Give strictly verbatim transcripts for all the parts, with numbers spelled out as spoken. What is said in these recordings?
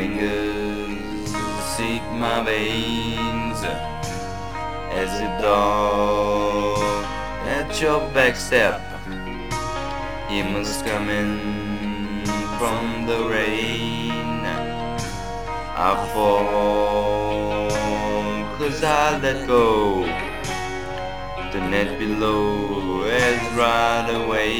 fingers seek my veins as a dog at your back step. He must come in from the rain. I fall 'cause I let go. The net below has right away.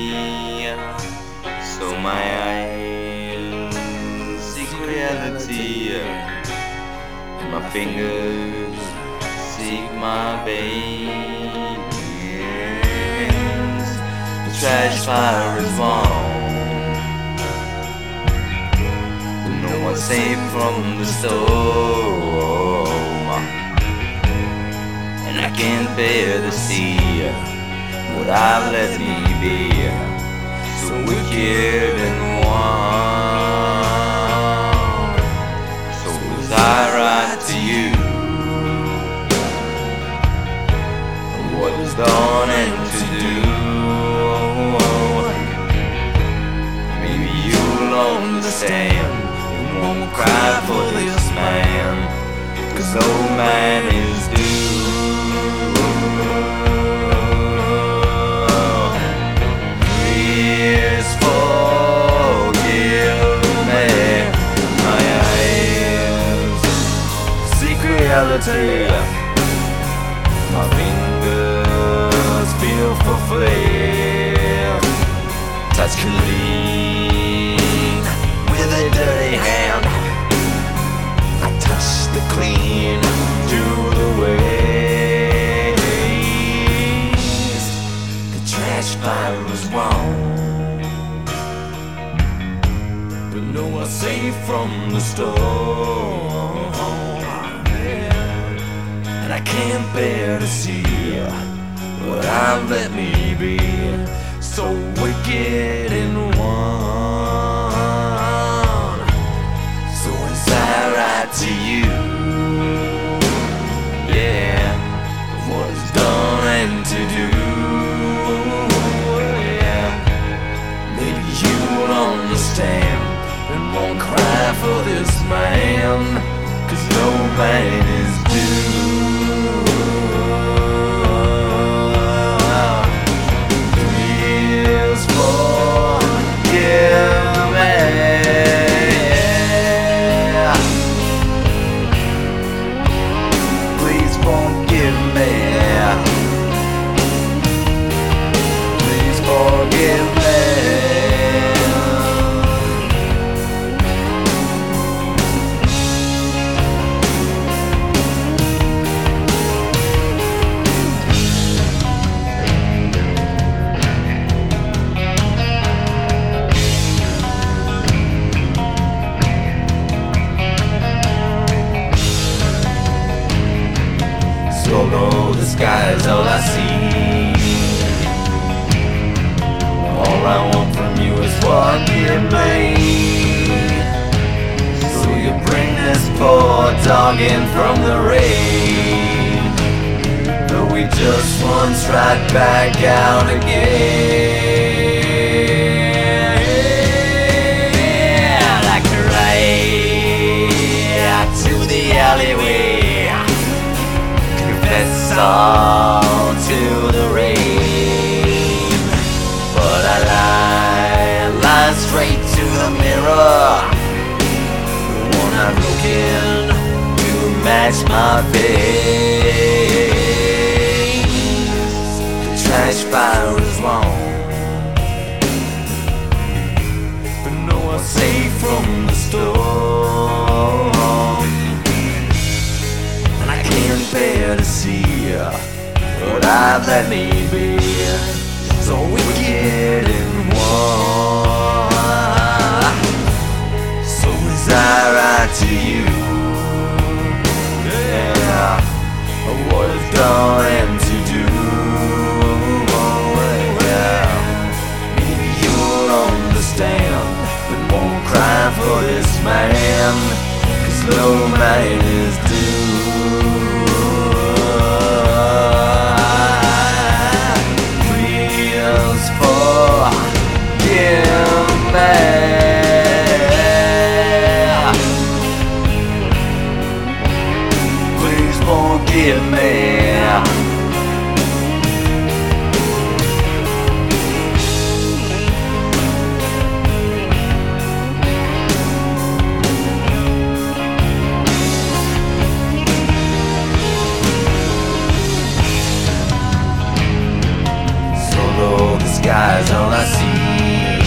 So my eyes seek reality. My fingers seek my veins. The trash fire is warm. No one's safe from the storm, and I can't bear to see what I've let me be. So wicked and warm. So was I right to you? What was done and to do? Maybe you'll understand. You won't cry for this man, 'cause no man is due. Please forgive me. My eyes seek reality. My fingers feel for flame. Touch clean with a dirty hand. I touch the clean through the waste. The trash fire was warm, but no one's safe from the storm. And I can't bear to see what I've let me be. So wicked and one. So is that right to you? Yeah, what is done and to do. Yeah, maybe you'll understand and won't cry for this man, 'cause no man is due. Please forgive me. Please forgive me. Please forgive me. So low, the sky is all I see. All I want from you is forgive me. So you bring this poor dog in from the rain, but we just once right back out again. Like the right to the alleyway. Confess all to the rain, but I lie, lie straight to the mirror. The one I'm looking to match my face. The trash fire is warm, but no one's safe from the storm. And I can't bear to see what I've let me be. So wicked and one. So is I right to you? Yeah, what is done and to do. Yeah, maybe you'll understand, but won't cry for this man, 'cause no man is due. Forgive me. forgive me. Sky's all I see.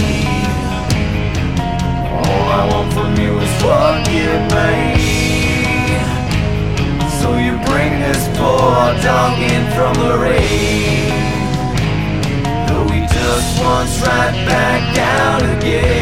All I want from you is forgive me. So you bring this poor dog in from the rain, though he just wants right back down again.